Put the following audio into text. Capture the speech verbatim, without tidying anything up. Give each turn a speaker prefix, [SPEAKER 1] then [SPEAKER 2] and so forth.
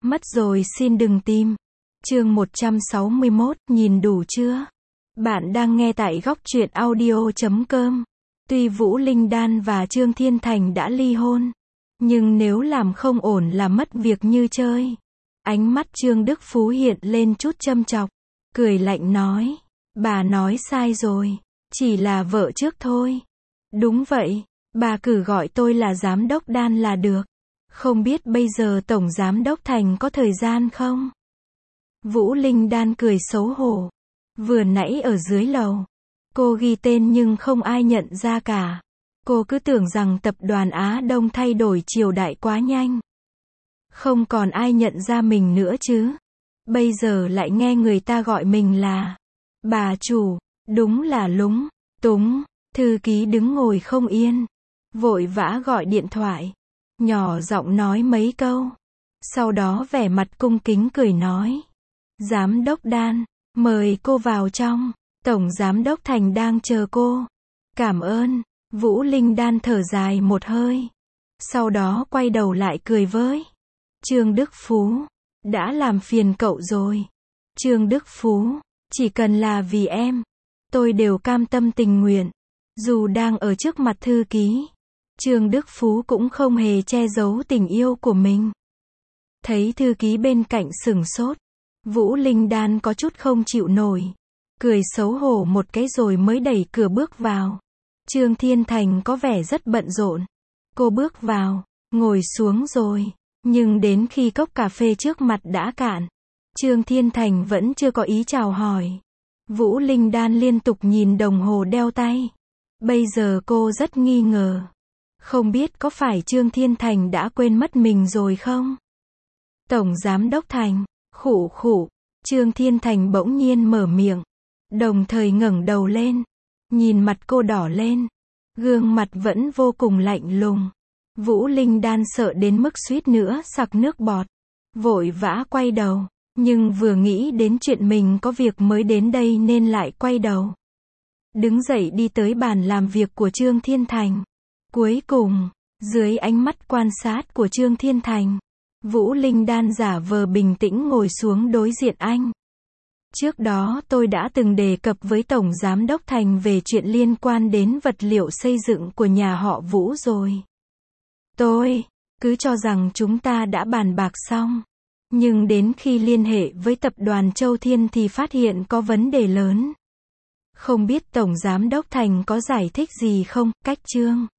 [SPEAKER 1] Mất rồi xin đừng tìm. Chương một trăm sáu mươi mốt, nhìn đủ chưa? Bạn đang nghe tại góc truyện audio chấm com. Tuy Vũ Linh Đan và Trương Thiên Thành đã ly hôn, nhưng nếu làm không ổn là mất việc như chơi. Ánh mắt Trương Đức Phú hiện lên chút châm chọc, cười lạnh nói, bà nói sai rồi, chỉ là vợ trước thôi. Đúng vậy, bà cứ gọi tôi là giám đốc Đan là được. Không biết bây giờ Tổng Giám đốc Thành có thời gian không? Vũ Linh Đan cười xấu hổ. Vừa nãy ở dưới lầu, cô ghi tên nhưng không ai nhận ra cả. Cô cứ tưởng rằng tập đoàn Á Đông thay đổi triều đại quá nhanh. Không còn ai nhận ra mình nữa chứ. Bây giờ lại nghe người ta gọi mình là bà chủ, đúng là lúng túng. Thư ký đứng ngồi không yên, vội vã gọi điện thoại, nhỏ giọng nói mấy câu. Sau đó vẻ mặt cung kính cười nói, Giám đốc Đan, mời cô vào trong, Tổng Giám đốc Thành đang chờ cô. Cảm ơn. Vũ Linh Đan thở dài một hơi, sau đó quay đầu lại cười với Trương Đức Phú, đã làm phiền cậu rồi. Trương Đức Phú, chỉ cần là vì em, tôi đều cam tâm tình nguyện. Dù đang ở trước mặt thư ký, Trương Đức Phú cũng không hề che giấu tình yêu của mình. Thấy thư ký bên cạnh sửng sốt, Vũ Linh Đan có chút không chịu nổi, cười xấu hổ một cái rồi mới đẩy cửa bước vào. Trương Thiên Thành có vẻ rất bận rộn. Cô bước vào, ngồi xuống rồi, nhưng đến khi cốc cà phê trước mặt đã cạn, Trương Thiên Thành vẫn chưa có ý chào hỏi. Vũ Linh Đan liên tục nhìn đồng hồ đeo tay. Bây giờ cô rất nghi ngờ. Không biết có phải Trương Thiên Thành đã quên mất mình rồi không? Tổng Giám đốc Thành, khụ khụ. Trương Thiên Thành bỗng nhiên mở miệng, đồng thời ngẩng đầu lên, nhìn mặt cô đỏ lên, gương mặt vẫn vô cùng lạnh lùng. Vũ Linh Đan sợ đến mức suýt nữa sặc nước bọt, vội vã quay đầu, nhưng vừa nghĩ đến chuyện mình có việc mới đến đây nên lại quay đầu. Đứng dậy đi tới bàn làm việc của Trương Thiên Thành. Cuối cùng, dưới ánh mắt quan sát của Trương Thiên Thành, Vũ Linh Đan giả vờ bình tĩnh ngồi xuống đối diện anh. Trước đó tôi đã từng đề cập với Tổng Giám đốc Thành về chuyện liên quan đến vật liệu xây dựng của nhà họ Vũ rồi. Tôi cứ cho rằng chúng ta đã bàn bạc xong. Nhưng đến khi liên hệ với tập đoàn Châu Thiên thì phát hiện có vấn đề lớn. Không biết Tổng Giám đốc Thành có giải thích gì không? Cách Trương